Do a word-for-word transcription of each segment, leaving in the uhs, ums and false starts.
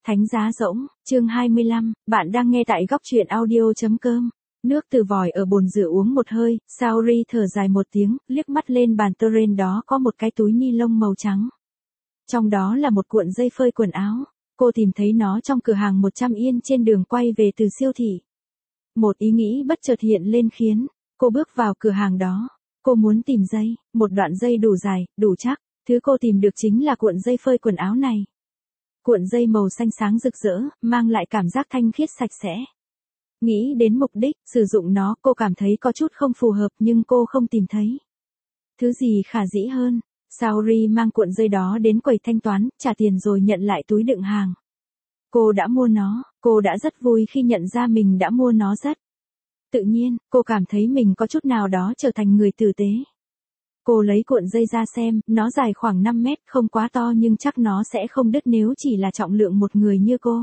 Thánh giá rỗng, chương hai mươi lăm, bạn đang nghe tại góc truyện audio.com. Nước từ vòi ở bồn rửa uống một hơi, Saori thở dài một tiếng, liếc mắt lên bàn terrain đó có một cái túi ni lông màu trắng. Trong đó là một cuộn dây phơi quần áo. Cô tìm thấy nó trong cửa hàng một trăm yên trên đường quay về từ siêu thị. Một ý nghĩ bất chợt hiện lên khiến cô bước vào cửa hàng đó. Cô muốn tìm dây, một đoạn dây đủ dài, đủ chắc. Thứ cô tìm được chính là cuộn dây phơi quần áo này. Cuộn dây màu xanh sáng rực rỡ, mang lại cảm giác thanh khiết sạch sẽ. Nghĩ đến mục đích, sử dụng nó cô cảm thấy có chút không phù hợp nhưng cô không tìm thấy thứ gì khả dĩ hơn. Saori mang cuộn dây đó đến quầy thanh toán, trả tiền rồi nhận lại túi đựng hàng. Cô đã mua nó, cô đã rất vui khi nhận ra mình đã mua nó rất. Tự nhiên, cô cảm thấy mình có chút nào đó trở thành người tử tế. Cô lấy cuộn dây ra xem, nó dài khoảng năm mét, không quá to nhưng chắc nó sẽ không đứt nếu chỉ là trọng lượng một người như cô.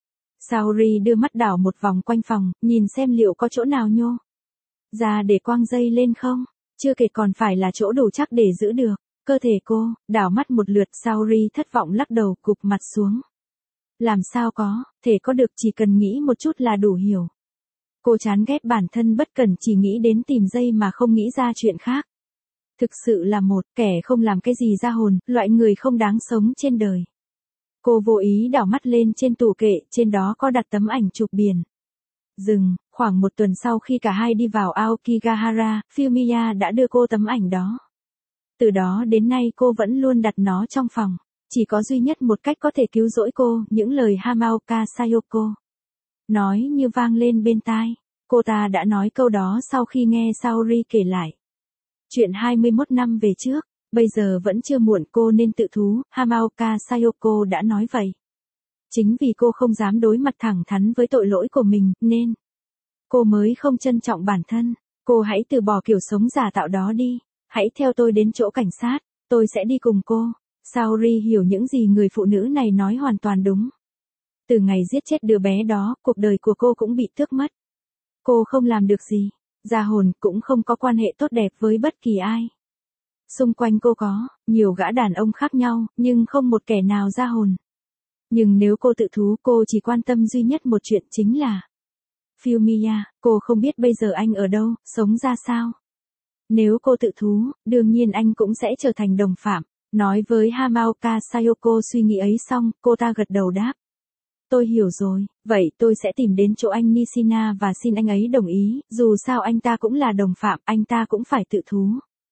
Saori đưa mắt đảo một vòng quanh phòng, nhìn xem liệu có chỗ nào nhô ra để quăng dây lên không. Chưa kể còn phải là chỗ đủ chắc để giữ được cơ thể cô. Đảo mắt một lượt, Saori thất vọng lắc đầu, cụp mặt xuống. Làm sao có thể có được, chỉ cần nghĩ một chút là đủ hiểu. Cô chán ghét bản thân bất cần chỉ nghĩ đến tìm dây mà không nghĩ ra chuyện khác. Thực sự là một kẻ không làm cái gì ra hồn, loại người không đáng sống trên đời. Cô vô ý đảo mắt lên trên tủ kệ, trên đó có đặt tấm ảnh chụp biển rừng. Khoảng một tuần sau khi cả hai đi vào Aokigahara, Fumiya đã đưa cô tấm ảnh đó. Từ đó đến nay cô vẫn luôn đặt nó trong phòng. Chỉ có duy nhất một cách có thể cứu rỗi cô, những lời Hamaoka Sayoko nói như vang lên bên tai. Cô ta đã nói câu đó sau khi nghe Saori kể lại chuyện hai mươi mốt năm về trước. Bây giờ vẫn chưa muộn, cô nên tự thú, Hamaoka Sayoko đã nói vậy. Chính vì cô không dám đối mặt thẳng thắn với tội lỗi của mình, nên cô mới không trân trọng bản thân. Cô hãy từ bỏ kiểu sống giả tạo đó đi. Hãy theo tôi đến chỗ cảnh sát, tôi sẽ đi cùng cô. Saori hiểu những gì người phụ nữ này nói hoàn toàn đúng. Từ ngày giết chết đứa bé đó, cuộc đời của cô cũng bị tước mất. Cô không làm được gì ra hồn, cũng không có quan hệ tốt đẹp với bất kỳ ai. Xung quanh cô có nhiều gã đàn ông khác nhau, nhưng không một kẻ nào ra hồn. Nhưng nếu cô tự thú, cô chỉ quan tâm duy nhất một chuyện, chính là Fumiya. Cô không biết bây giờ anh ở đâu, sống ra sao. Nếu cô tự thú, đương nhiên anh cũng sẽ trở thành đồng phạm. Nói với Hamaoka Sayoko suy nghĩ ấy xong, cô ta gật đầu đáp. Tôi hiểu rồi, vậy tôi sẽ tìm đến chỗ anh Nishina và xin anh ấy đồng ý, dù sao anh ta cũng là đồng phạm, anh ta cũng phải tự thú.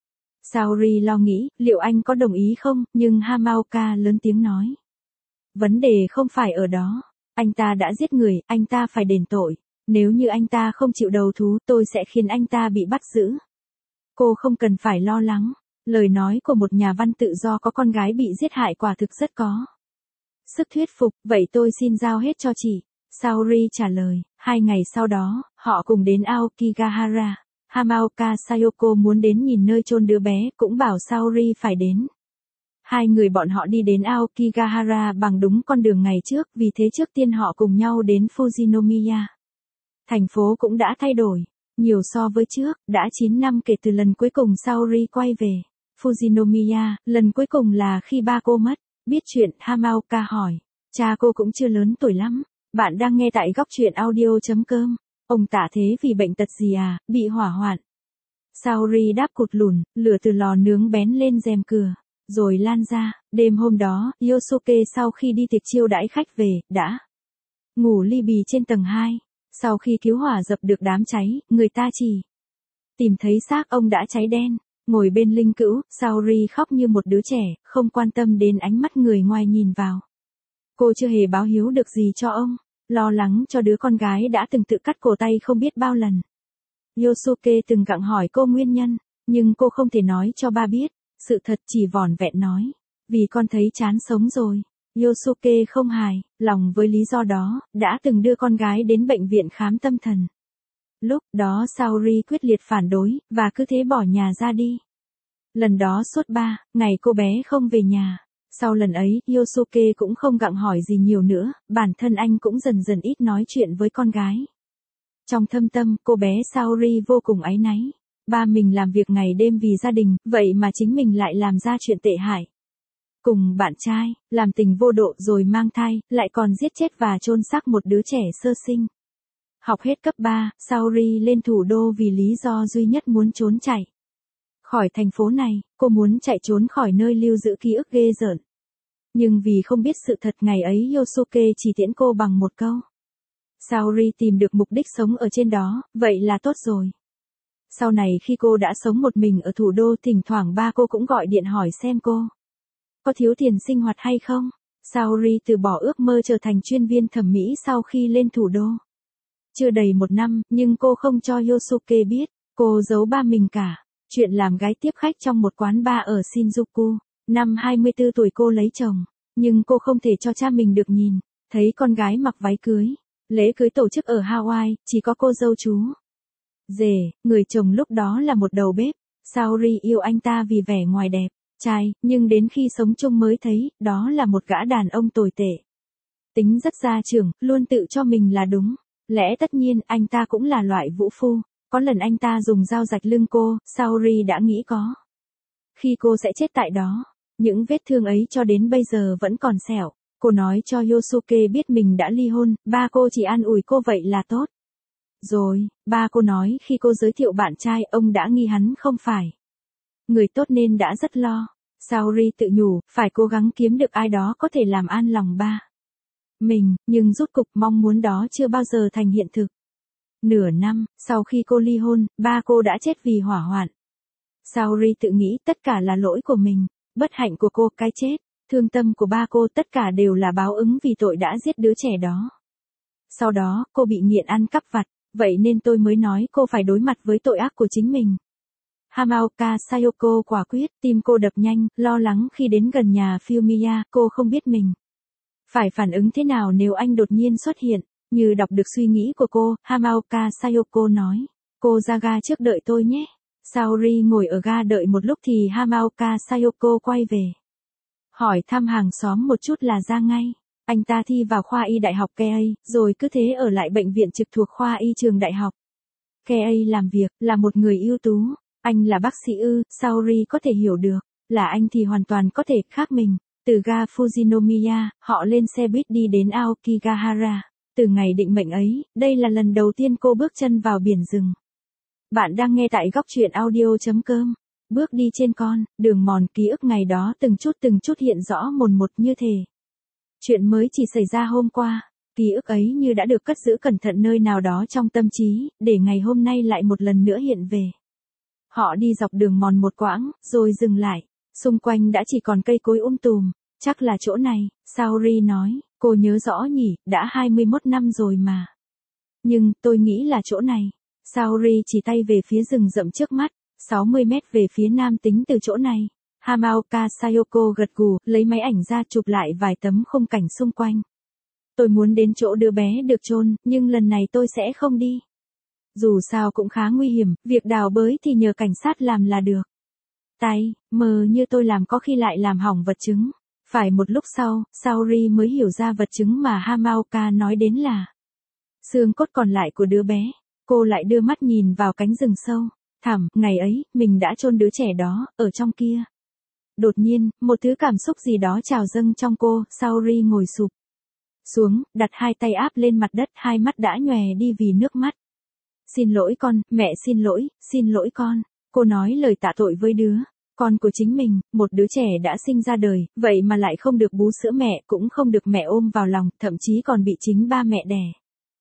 Saori lo nghĩ, liệu anh có đồng ý không, nhưng Hamaoka lớn tiếng nói. Vấn đề không phải ở đó. Anh ta đã giết người, anh ta phải đền tội. Nếu như anh ta không chịu đầu thú, tôi sẽ khiến anh ta bị bắt giữ. Cô không cần phải lo lắng. Lời nói của một nhà văn tự do có con gái bị giết hại quả thực rất có sức thuyết phục, vậy tôi xin giao hết cho chị. Saori trả lời. Hai ngày sau đó, họ cùng đến Aokigahara. Hamaoka Sayoko muốn đến nhìn nơi chôn đứa bé, cũng bảo Saori phải đến. Hai người bọn họ đi đến Aokigahara bằng đúng con đường ngày trước, vì thế trước tiên họ cùng nhau đến Fujinomiya. Thành phố cũng đã thay đổi nhiều so với trước, đã chín năm kể từ lần cuối cùng Saori quay về Fujinomiya, lần cuối cùng là khi ba cô mất. Biết chuyện, Hamaoka hỏi. Cha cô cũng chưa lớn tuổi lắm. Bạn đang nghe tại góc truyện audio.com. Ông tạ thế vì bệnh tật gì à, bị hỏa hoạn. Saori đáp cụt lùn, lửa từ lò nướng bén lên rèm cửa, rồi lan ra. Đêm hôm đó, Yosuke sau khi đi tiệc chiêu đãi khách về, đã ngủ li bì trên tầng hai. Sau khi cứu hỏa dập được đám cháy, người ta chỉ tìm thấy xác ông đã cháy đen. Ngồi bên linh cữu, Saori khóc như một đứa trẻ, không quan tâm đến ánh mắt người ngoài nhìn vào. Cô chưa hề báo hiếu được gì cho ông, lo lắng cho đứa con gái đã từng tự cắt cổ tay không biết bao lần. Yosuke từng gặng hỏi cô nguyên nhân, nhưng cô không thể nói cho ba biết. Sự thật chỉ vỏn vẹn nói, vì con thấy chán sống rồi. Yosuke không hài lòng với lý do đó, đã từng đưa con gái đến bệnh viện khám tâm thần. Lúc đó Saori quyết liệt phản đối, và cứ thế bỏ nhà ra đi. Lần đó suốt ba ngày cô bé không về nhà. Sau lần ấy, Yosuke cũng không gặng hỏi gì nhiều nữa, bản thân anh cũng dần dần ít nói chuyện với con gái. Trong thâm tâm, cô bé Saori vô cùng áy náy. Ba mình làm việc ngày đêm vì gia đình, vậy mà chính mình lại làm ra chuyện tệ hại. Cùng bạn trai, làm tình vô độ rồi mang thai, lại còn giết chết và chôn xác một đứa trẻ sơ sinh. Học hết cấp ba, Saori lên thủ đô vì lý do duy nhất muốn trốn chạy khỏi thành phố này, cô muốn chạy trốn khỏi nơi lưu giữ ký ức ghê rợn. Nhưng vì không biết sự thật ngày ấy Yosuke chỉ tiễn cô bằng một câu. Saori tìm được mục đích sống ở trên đó, vậy là tốt rồi. Sau này khi cô đã sống một mình ở thủ đô, thỉnh thoảng ba cô cũng gọi điện hỏi xem cô có thiếu tiền sinh hoạt hay không. Saori từ bỏ ước mơ trở thành chuyên viên thẩm mỹ sau khi lên thủ đô. Chưa đầy một năm, nhưng cô không cho Yosuke biết, cô giấu ba mình cả. Chuyện làm gái tiếp khách trong một quán bar ở Shinjuku. Năm hai mươi tư tuổi cô lấy chồng, nhưng cô không thể cho cha mình được nhìn, thấy con gái mặc váy cưới. Lễ cưới tổ chức ở Hawaii, chỉ có cô dâu chú rể, người chồng lúc đó là một đầu bếp. Saori yêu anh ta vì vẻ ngoài đẹp trai, nhưng đến khi sống chung mới thấy, đó là một gã đàn ông tồi tệ. Tính rất gia trưởng, luôn tự cho mình là đúng. Lẽ tất nhiên, anh ta cũng là loại vũ phu. Có lần anh ta dùng dao rạch lưng cô, Saori đã nghĩ có khi cô sẽ chết tại đó. Những vết thương ấy cho đến bây giờ vẫn còn sẹo. Cô nói cho Yosuke biết mình đã ly hôn, ba cô chỉ an ủi cô vậy là tốt. Rồi, ba cô nói khi cô giới thiệu bạn trai, ông đã nghi hắn không phải người tốt nên đã rất lo. Saori tự nhủ, phải cố gắng kiếm được ai đó có thể làm an lòng ba mình, nhưng rốt cục mong muốn đó chưa bao giờ thành hiện thực. Nửa năm, sau khi cô ly hôn, ba cô đã chết vì hỏa hoạn. Saori tự nghĩ tất cả là lỗi của mình, bất hạnh của cô, cái chết, thương tâm của ba cô, tất cả đều là báo ứng vì tội đã giết đứa trẻ đó. Sau đó, cô bị nghiện ăn cắp vặt, vậy nên tôi mới nói cô phải đối mặt với tội ác của chính mình. Hamaoka Sayoko quả quyết, tim cô đập nhanh, lo lắng khi đến gần nhà Fumiya, cô không biết mình phải phản ứng thế nào nếu anh đột nhiên xuất hiện. Như đọc được suy nghĩ của cô, Hamaoka Sayoko nói, cô ra ga trước đợi tôi nhé. Saori ngồi ở ga đợi một lúc thì Hamaoka Sayoko quay về. Hỏi thăm hàng xóm một chút là ra ngay. Anh ta thi vào khoa y đại học Keio, rồi cứ thế ở lại bệnh viện trực thuộc khoa y trường đại học Keio làm việc, là một người ưu tú. Anh là bác sĩ ư, Saori có thể hiểu được, là anh thì hoàn toàn có thể khác mình. Từ ga Fujinomiya, họ lên xe buýt đi đến Aokigahara. Từ ngày định mệnh ấy, đây là lần đầu tiên cô bước chân vào biển rừng. Bạn đang nghe tại góc truyện audio chấm com. Bước đi trên con đường mòn ký ức ngày đó từng chút từng chút hiện rõ mồn một như thể chuyện mới chỉ xảy ra hôm qua. Ký ức ấy như đã được cất giữ cẩn thận nơi nào đó trong tâm trí, để ngày hôm nay lại một lần nữa hiện về. Họ đi dọc đường mòn một quãng, rồi dừng lại. Xung quanh đã chỉ còn cây cối um tùm. Chắc là chỗ này, Saori nói, cô nhớ rõ nhỉ, đã hai mươi mốt năm rồi mà. Nhưng, tôi nghĩ là chỗ này. Saori chỉ tay về phía rừng rậm trước mắt, sáu mươi mét về phía nam tính từ chỗ này. Hamaoka Sayoko gật gù, lấy máy ảnh ra chụp lại vài tấm khung cảnh xung quanh. Tôi muốn đến chỗ đứa bé được chôn, nhưng lần này tôi sẽ không đi. Dù sao cũng khá nguy hiểm, việc đào bới thì nhờ cảnh sát làm là được. Tay, mờ như tôi làm có khi lại làm hỏng vật chứng. Phải một lúc sau, Saori mới hiểu ra vật chứng mà Hamaoka nói đến là xương cốt còn lại của đứa bé. Cô lại đưa mắt nhìn vào cánh rừng sâu. Thẳm, ngày ấy, mình đã chôn đứa trẻ đó, ở trong kia. Đột nhiên, một thứ cảm xúc gì đó trào dâng trong cô, Saori ngồi sụp xuống, đặt hai tay áp lên mặt đất, hai mắt đã nhòe đi vì nước mắt. Xin lỗi con, mẹ xin lỗi, xin lỗi con. Cô nói lời tạ tội với đứa con của chính mình, một đứa trẻ đã sinh ra đời, vậy mà lại không được bú sữa mẹ, cũng không được mẹ ôm vào lòng, thậm chí còn bị chính ba mẹ đẻ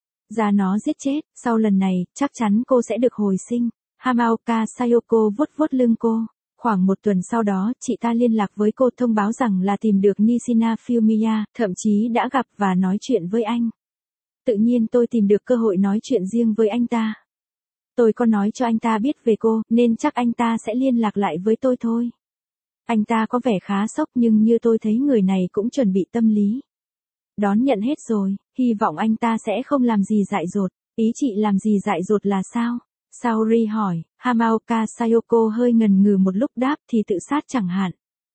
ra nó giết chết. Sau lần này, chắc chắn cô sẽ được hồi sinh. Hamaoka Sayoko vuốt vuốt lưng cô. Khoảng một tuần sau đó, chị ta liên lạc với cô thông báo rằng là tìm được Nishina Fumiya, thậm chí đã gặp và nói chuyện với anh. Tự nhiên tôi tìm được cơ hội nói chuyện riêng với anh ta. Tôi có nói cho anh ta biết về cô, nên chắc anh ta sẽ liên lạc lại với tôi thôi. Anh ta có vẻ khá sốc, nhưng như tôi thấy người này cũng chuẩn bị tâm lý đón nhận hết rồi, hy vọng anh ta sẽ không làm gì dại dột. Ý chị làm gì dại dột là sao? Saori hỏi. Hamaoka Sayoko hơi ngần ngừ một lúc đáp, thì tự sát chẳng hạn.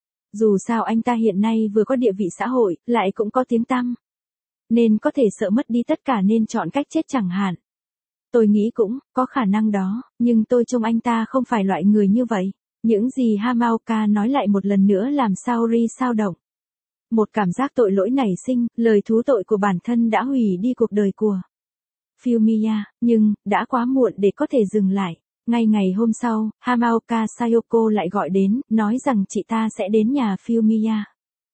Dù sao anh ta hiện nay vừa có địa vị xã hội, lại cũng có tiếng tăm, nên có thể sợ mất đi tất cả nên chọn cách chết chẳng hạn. Tôi nghĩ cũng có khả năng đó, nhưng tôi trông anh ta không phải loại người như vậy. Những gì Hamauka nói lại một lần nữa làm Saori xao động. Một cảm giác tội lỗi nảy sinh, lời thú tội của bản thân đã hủy đi cuộc đời của Fumiya, nhưng, đã quá muộn để có thể dừng lại. Ngay ngày hôm sau, Hamaoka Sayoko lại gọi đến, nói rằng chị ta sẽ đến nhà Fumiya.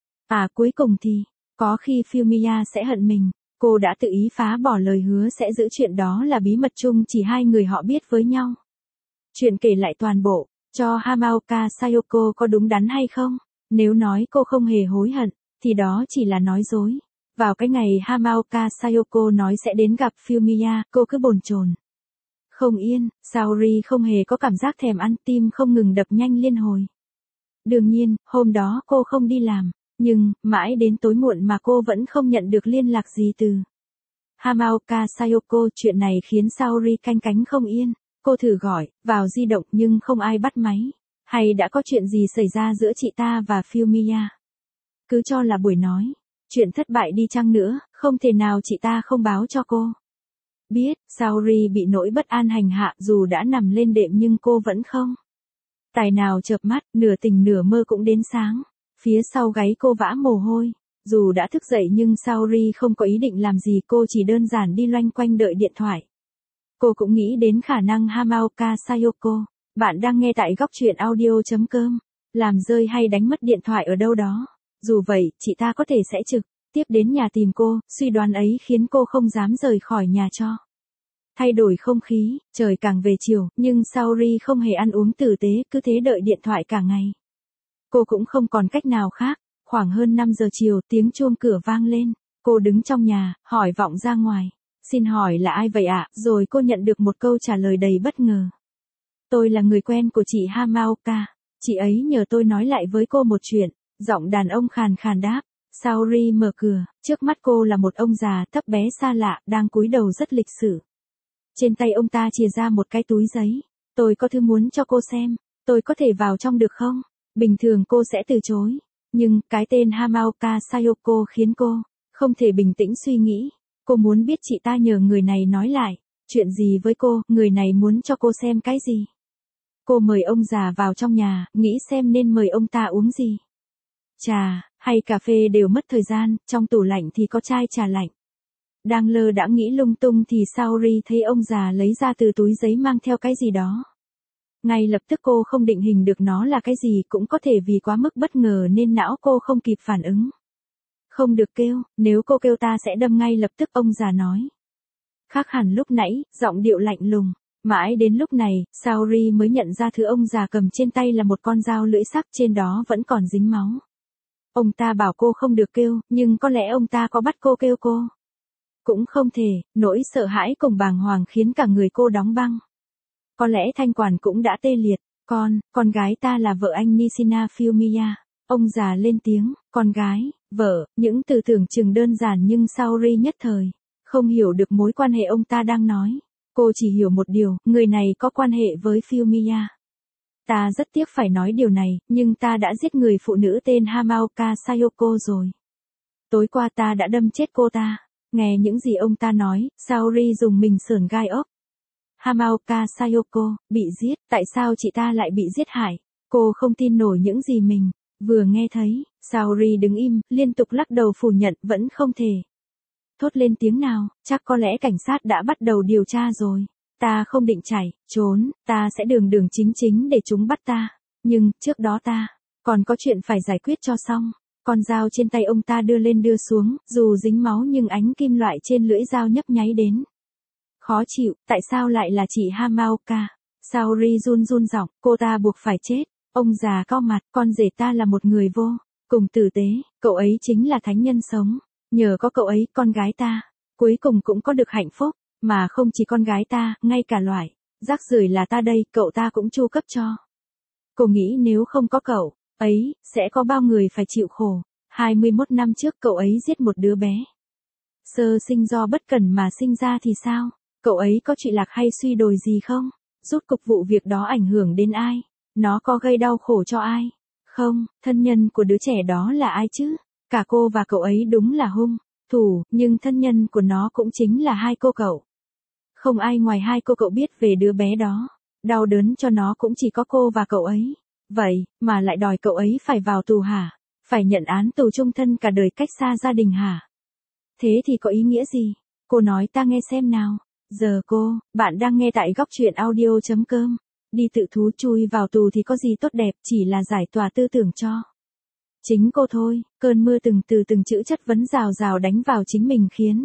À cuối cùng thì, có khi Fumiya sẽ hận mình. Cô đã tự ý phá bỏ lời hứa sẽ giữ chuyện đó là bí mật chung chỉ hai người họ biết với nhau. Chuyện kể lại toàn bộ, cho Hamaoka Sayoko có đúng đắn hay không? Nếu nói cô không hề hối hận, thì đó chỉ là nói dối. Vào cái ngày Hamaoka Sayoko nói sẽ đến gặp Fumiya, cô cứ bồn chồn không yên, Saori không hề có cảm giác thèm ăn, tim không ngừng đập nhanh liên hồi. Đương nhiên, hôm đó cô không đi làm, nhưng, mãi đến tối muộn mà cô vẫn không nhận được liên lạc gì từ Hamaoka Sayoko. Chuyện này khiến Saori canh cánh không yên. Cô thử gọi vào di động nhưng không ai bắt máy. Hay đã có chuyện gì xảy ra giữa chị ta và Fumiya? Cứ cho là buổi nói chuyện thất bại đi chăng nữa, không thể nào chị ta không báo cho cô biết. Saori bị nỗi bất an hành hạ, dù đã nằm lên đệm nhưng cô vẫn không tài nào chợp mắt, nửa tỉnh nửa mơ cũng đến sáng. Phía sau gáy cô vã mồ hôi. Dù đã thức dậy nhưng Saori không có ý định làm gì, cô chỉ đơn giản đi loanh quanh đợi điện thoại. Cô cũng nghĩ đến khả năng Hamaoka Sayoko, bạn đang nghe tại góc truyện audio chấm com, làm rơi hay đánh mất điện thoại ở đâu đó. Dù vậy, chị ta có thể sẽ trực tiếp đến nhà tìm cô, suy đoán ấy khiến cô không dám rời khỏi nhà cho thay đổi không khí. Trời càng về chiều, nhưng Saori không hề ăn uống tử tế, cứ thế đợi điện thoại cả ngày. Cô cũng không còn cách nào khác. Khoảng hơn năm giờ chiều, tiếng chuông cửa vang lên. Cô đứng trong nhà, hỏi vọng ra ngoài. Xin hỏi là ai vậy ạ? Rồi cô nhận được một câu trả lời đầy bất ngờ. Tôi là người quen của chị Hamaoka. Chị ấy nhờ tôi nói lại với cô một chuyện. Giọng đàn ông khàn khàn đáp. Saori mở cửa, trước mắt cô là một ông già thấp bé xa lạ, đang cúi đầu rất lịch sự. Trên tay ông ta chìa ra một cái túi giấy. Tôi có thứ muốn cho cô xem. Tôi có thể vào trong được không? Bình thường cô sẽ từ chối. Nhưng, cái tên Hamaoka Sayoko khiến cô không thể bình tĩnh suy nghĩ. Cô muốn biết chị ta nhờ người này nói lại chuyện gì với cô, người này muốn cho cô xem cái gì. Cô mời ông già vào trong nhà, nghĩ xem nên mời ông ta uống gì. Trà, hay cà phê đều mất thời gian, trong tủ lạnh thì có chai trà lạnh. Đang lơ đãng nghĩ lung tung thì Saori thấy ông già lấy ra từ túi giấy mang theo cái gì đó. Ngay lập tức cô không định hình được nó là cái gì, cũng có thể vì quá mức bất ngờ nên não cô không kịp phản ứng. Không được kêu, nếu cô kêu ta sẽ đâm ngay lập tức, ông già nói. Khác hẳn lúc nãy, giọng điệu lạnh lùng. Mãi đến lúc này, Saori mới nhận ra thứ ông già cầm trên tay là một con dao lưỡi sắc, trên đó vẫn còn dính máu. Ông ta bảo cô không được kêu, nhưng có lẽ ông ta có bắt cô kêu cô. Cũng không thể, nỗi sợ hãi cùng bàng hoàng khiến cả người cô đóng băng. Có lẽ thanh quản cũng đã tê liệt. Con, con gái ta là vợ anh Nishina Fumiya. Ông già lên tiếng, con gái, vợ, những từ tưởng chừng đơn giản nhưng Saori nhất thời không hiểu được mối quan hệ ông ta đang nói. Cô chỉ hiểu một điều, người này có quan hệ với Fumiya. Ta rất tiếc phải nói điều này, nhưng ta đã giết người phụ nữ tên Hamaoka Sayoko rồi. Tối qua ta đã đâm chết cô ta. Nghe những gì ông ta nói, Saori dùng mình sởn gai ốc. Hamaoka Sayoko, bị giết, tại sao chị ta lại bị giết hại? Cô không tin nổi những gì mình vừa nghe thấy. Saori đứng im, liên tục lắc đầu phủ nhận, vẫn không thể thốt lên tiếng nào. Chắc có lẽ cảnh sát đã bắt đầu điều tra rồi. Ta không định chạy, trốn, ta sẽ đường đường chính chính để chúng bắt ta. Nhưng, trước đó ta còn có chuyện phải giải quyết cho xong. Con dao trên tay ông ta đưa lên đưa xuống, dù dính máu nhưng ánh kim loại trên lưỡi dao nhấp nháy đến. Khó chịu, tại sao lại là chị Hamaoka? Saori run run giọng, cô ta buộc phải chết. Ông già cau mặt, con rể ta là một người vô cùng tử tế, cậu ấy chính là thánh nhân sống. Nhờ có cậu ấy, con gái ta cuối cùng cũng có được hạnh phúc, mà không chỉ con gái ta, ngay cả loại rác rưởi là ta đây, cậu ta cũng chu cấp cho. Cô nghĩ nếu không có cậu ấy, sẽ có bao người phải chịu khổ. hai mươi mốt năm trước cậu ấy giết một đứa bé sơ sinh do bất cẩn mà sinh ra thì sao? Cậu ấy có trụy lạc hay suy đồi gì không? Rốt cục vụ việc đó ảnh hưởng đến ai? Nó có gây đau khổ cho ai? Không, thân nhân của đứa trẻ đó là ai chứ? Cả cô và cậu ấy đúng là hung thủ, nhưng thân nhân của nó cũng chính là hai cô cậu. Không ai ngoài hai cô cậu biết về đứa bé đó. Đau đớn cho nó cũng chỉ có cô và cậu ấy. Vậy, mà lại đòi cậu ấy phải vào tù hả? Phải nhận án tù chung thân cả đời cách xa gia đình hả? Thế thì có ý nghĩa gì? Cô nói ta nghe xem nào. Giờ cô, bạn đang nghe tại góc truyện audio.com. Đi tự thú chui vào tù thì có gì tốt đẹp, chỉ là giải tỏa tư tưởng cho chính cô thôi. Cơn mưa từng từ từng chữ chất vấn rào rào đánh vào chính mình khiến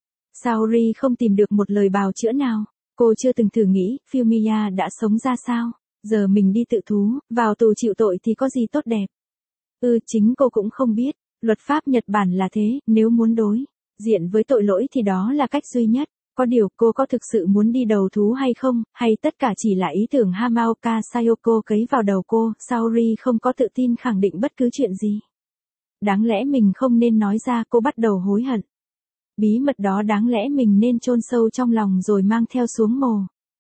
Saori không tìm được một lời bào chữa nào. Cô chưa từng thử nghĩ, Fumiya đã sống ra sao? Giờ mình đi tự thú, vào tù chịu tội thì có gì tốt đẹp? Ừ, chính cô cũng không biết. Luật pháp Nhật Bản là thế, nếu muốn đối diện với tội lỗi thì đó là cách duy nhất. Có điều, cô có thực sự muốn đi đầu thú hay không, hay tất cả chỉ là ý tưởng Hamaoka Sayoko cấy vào đầu cô? Saori không có tự tin khẳng định bất cứ chuyện gì. Đáng lẽ mình không nên nói ra, cô bắt đầu hối hận. Bí mật đó đáng lẽ mình nên chôn sâu trong lòng rồi mang theo xuống mồ.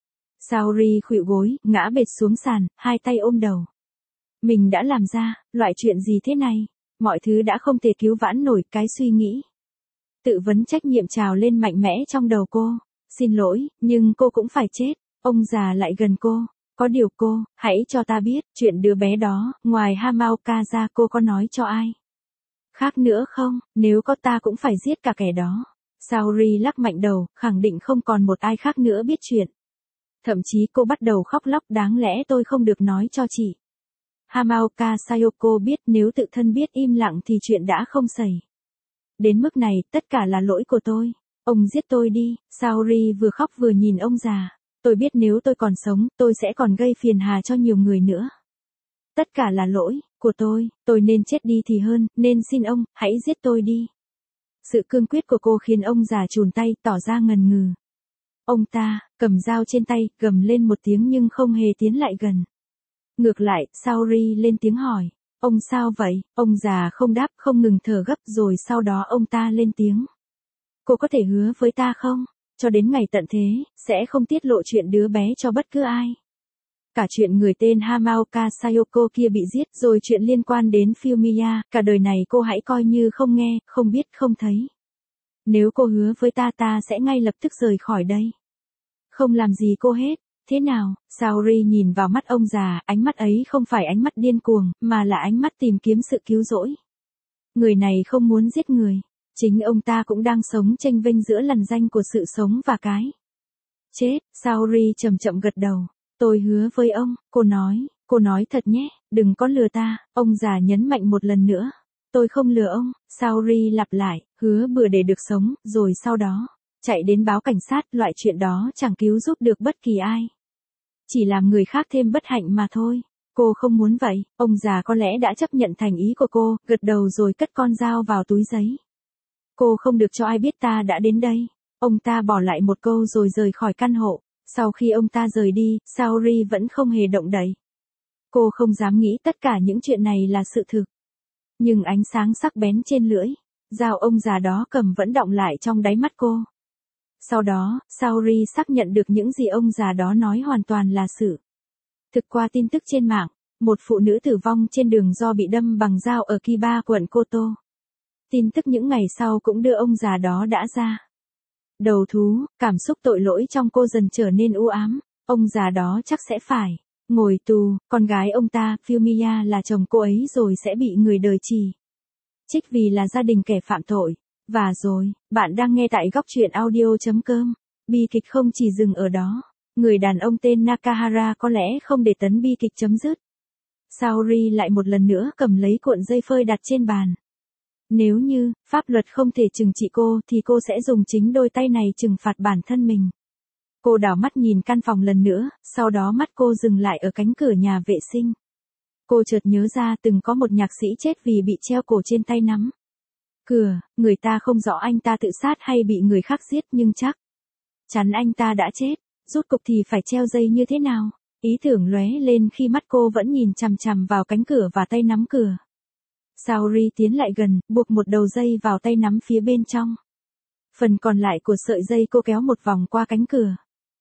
Saori khuỵu gối, ngã bệt xuống sàn, hai tay ôm đầu. Mình đã làm ra, loại chuyện gì thế này? Mọi thứ đã không thể cứu vãn nổi, cái suy nghĩ tự vấn trách nhiệm trào lên mạnh mẽ trong đầu cô. Xin lỗi, nhưng cô cũng phải chết. Ông già lại gần cô. Có điều cô, hãy cho ta biết, chuyện đứa bé đó, ngoài Hamaoka ra cô có nói cho ai khác nữa không? Nếu có ta cũng phải giết cả kẻ đó. Saori lắc mạnh đầu, khẳng định không còn một ai khác nữa biết chuyện. Thậm chí cô bắt đầu khóc lóc, đáng lẽ tôi không được nói cho chị Hamaoka Sayoko biết, nếu tự thân biết im lặng thì chuyện đã không xảy đến mức này, tất cả là lỗi của tôi. Ông giết tôi đi. Saori vừa khóc vừa nhìn ông già. Tôi biết nếu tôi còn sống, tôi sẽ còn gây phiền hà cho nhiều người nữa. Tất cả là lỗi của tôi, tôi nên chết đi thì hơn, nên xin ông, hãy giết tôi đi. Sự cương quyết của cô khiến ông già chùn tay, tỏ ra ngần ngừ. Ông ta, cầm dao trên tay, gầm lên một tiếng nhưng không hề tiến lại gần. Ngược lại, Saori lên tiếng hỏi. Ông sao vậy? Ông già không đáp, không ngừng thở gấp, rồi sau đó ông ta lên tiếng. Cô có thể hứa với ta không? Cho đến ngày tận thế, sẽ không tiết lộ chuyện đứa bé cho bất cứ ai. Cả chuyện người tên Hamaoka Sayoko kia bị giết, rồi chuyện liên quan đến Fumiya, cả đời này cô hãy coi như không nghe, không biết, không thấy. Nếu cô hứa với ta, ta sẽ ngay lập tức rời khỏi đây. Không làm gì cô hết. Thế nào? Saori nhìn vào mắt ông già, ánh mắt ấy không phải ánh mắt điên cuồng, mà là ánh mắt tìm kiếm sự cứu rỗi. Người này không muốn giết người. Chính ông ta cũng đang sống chênh vênh giữa lằn ranh của sự sống và cái chết. Saori chậm chậm gật đầu. Tôi hứa với ông, cô nói, cô nói thật nhé, đừng có lừa ta. Ông già nhấn mạnh một lần nữa. Tôi không lừa ông. Saori lặp lại, hứa bừa để được sống, rồi sau đó chạy đến báo cảnh sát. Loại chuyện đó chẳng cứu giúp được bất kỳ ai, chỉ làm người khác thêm bất hạnh mà thôi. Cô không muốn vậy. Ông già có lẽ đã chấp nhận thành ý của cô, gật đầu rồi cất con dao vào túi giấy. Cô không được cho ai biết ta đã đến đây. Ông ta bỏ lại một câu rồi rời khỏi căn hộ. Sau khi ông ta rời đi, Saori vẫn không hề động đậy. Cô không dám nghĩ tất cả những chuyện này là sự thực. Nhưng ánh sáng sắc bén trên lưỡi dao ông già đó cầm vẫn đọng lại trong đáy mắt cô. Sau đó, Saori xác nhận được những gì ông già đó nói hoàn toàn là sự thực qua tin tức trên mạng. Một phụ nữ tử vong trên đường do bị đâm bằng dao ở Kiba, quận Koto. Tin tức những ngày sau cũng đưa ông già đó đã ra đầu thú. Cảm xúc tội lỗi trong cô dần trở nên u ám. Ông già đó chắc sẽ phải ngồi tù. Con gái ông ta, Fumiya là chồng cô ấy rồi sẽ bị người đời chỉ trích vì là gia đình kẻ phạm tội. Và rồi, bạn đang nghe tại góc truyện audio.com. Bi kịch không chỉ dừng ở đó. Người đàn ông tên Nakahara có lẽ không để tấn bi kịch chấm dứt. Saori lại một lần nữa cầm lấy cuộn dây phơi đặt trên bàn. Nếu như pháp luật không thể trừng trị cô thì cô sẽ dùng chính đôi tay này trừng phạt bản thân mình. Cô đảo mắt nhìn căn phòng lần nữa, sau đó mắt cô dừng lại ở cánh cửa nhà vệ sinh. Cô chợt nhớ ra từng có một nhạc sĩ chết vì bị treo cổ trên tay nắm cửa. Người ta không rõ anh ta tự sát hay bị người khác giết, nhưng chắc chắn anh ta đã chết. Rút cục thì phải treo dây như thế nào? Ý tưởng lóe lên khi mắt cô vẫn nhìn chằm chằm vào cánh cửa và tay nắm cửa. Saori tiến lại gần, buộc một đầu dây vào tay nắm phía bên trong. Phần còn lại của sợi dây cô kéo một vòng qua cánh cửa.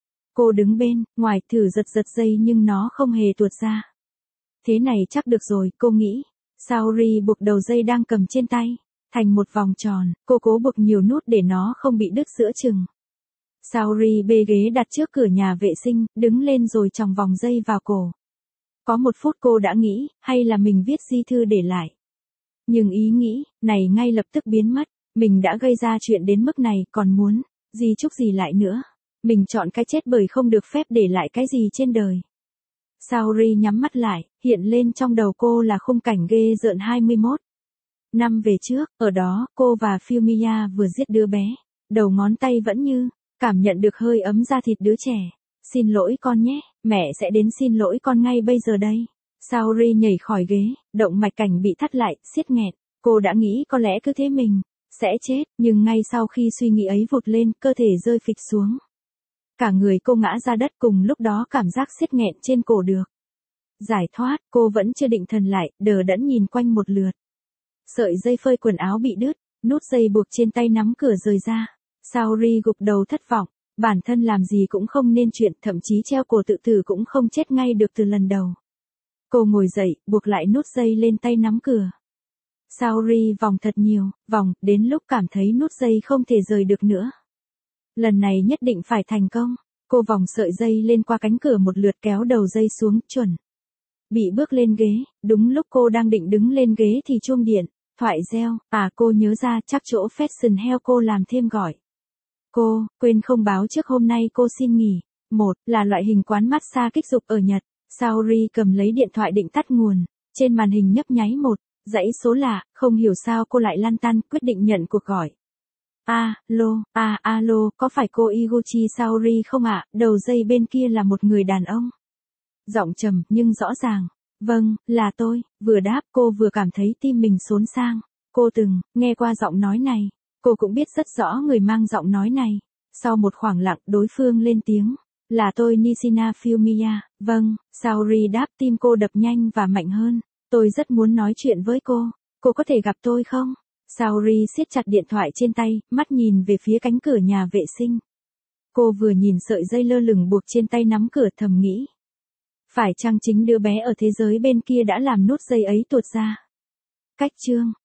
Cô đứng bên ngoài thử giật giật dây nhưng nó không hề tuột ra. Thế này chắc được rồi, cô nghĩ. Saori buộc đầu dây đang cầm trên tay thành một vòng tròn. Cô cố buộc nhiều nút để nó không bị đứt giữa chừng. Saori bê ghế đặt trước cửa nhà vệ sinh, đứng lên rồi choàng vòng dây vào cổ. Có một phút cô đã nghĩ, hay là mình viết di thư để lại. Nhưng ý nghĩ, này ngay lập tức biến mất. Mình đã gây ra chuyện đến mức này, còn muốn, gì chúc gì lại nữa. Mình chọn cái chết bởi không được phép để lại cái gì trên đời. Saori nhắm mắt lại, hiện lên trong đầu cô là khung cảnh ghê rợn hai mươi mốt năm về trước, ở đó, cô và Fumiya vừa giết đứa bé. Đầu ngón tay vẫn như, cảm nhận được hơi ấm da thịt đứa trẻ. Xin lỗi con nhé, mẹ sẽ đến xin lỗi con ngay bây giờ đây. Saori nhảy khỏi ghế, động mạch cảnh bị thắt lại, siết nghẹt. Cô đã nghĩ có lẽ cứ thế mình sẽ chết, nhưng ngay sau khi suy nghĩ ấy vụt lên, cơ thể rơi phịch xuống. Cả người cô ngã ra đất, cùng lúc đó cảm giác siết nghẹn trên cổ được giải thoát. Cô vẫn chưa định thần lại, đờ đẫn nhìn quanh một lượt. Sợi dây phơi quần áo bị đứt, nút dây buộc trên tay nắm cửa rời ra. Saori gục đầu thất vọng, bản thân làm gì cũng không nên chuyện, thậm chí treo cổ tự tử cũng không chết ngay được từ lần đầu. Cô ngồi dậy, buộc lại nút dây lên tay nắm cửa. Saori vòng thật nhiều, vòng, đến lúc cảm thấy nút dây không thể rời được nữa. Lần này nhất định phải thành công. Cô vòng sợi dây lên qua cánh cửa một lượt, kéo đầu dây xuống, chuẩn bị bước lên ghế. Đúng lúc cô đang định đứng lên ghế thì chuông điện thoại reo. À, cô nhớ ra, chắc chỗ Fashion Hell cô làm thêm gọi. Cô, quên không báo trước hôm nay cô xin nghỉ. Một, là loại hình quán massage kích dục ở Nhật. Saori cầm lấy điện thoại định tắt nguồn. Trên màn hình nhấp nháy một dãy số lạ, không hiểu sao cô lại lăn tăn, quyết định nhận cuộc gọi. A, lô, a, alo, có phải cô Iguchi Saori không ạ? Đầu dây bên kia là một người đàn ông. Giọng trầm, nhưng rõ ràng. Vâng, là tôi. Vừa đáp, cô vừa cảm thấy tim mình xốn sang. Cô từng nghe qua giọng nói này. Cô cũng biết rất rõ người mang giọng nói này. Sau một khoảng lặng, đối phương lên tiếng. Là tôi Nishina Fumiya. Vâng, Saori đáp, tim cô đập nhanh và mạnh hơn. Tôi rất muốn nói chuyện với cô. Cô có thể gặp tôi không? Saori siết chặt điện thoại trên tay, mắt nhìn về phía cánh cửa nhà vệ sinh. Cô vừa nhìn sợi dây lơ lửng buộc trên tay nắm cửa, thầm nghĩ. Phải chăng chính đứa bé ở thế giới bên kia đã làm nút dây ấy tuột ra? Cách chương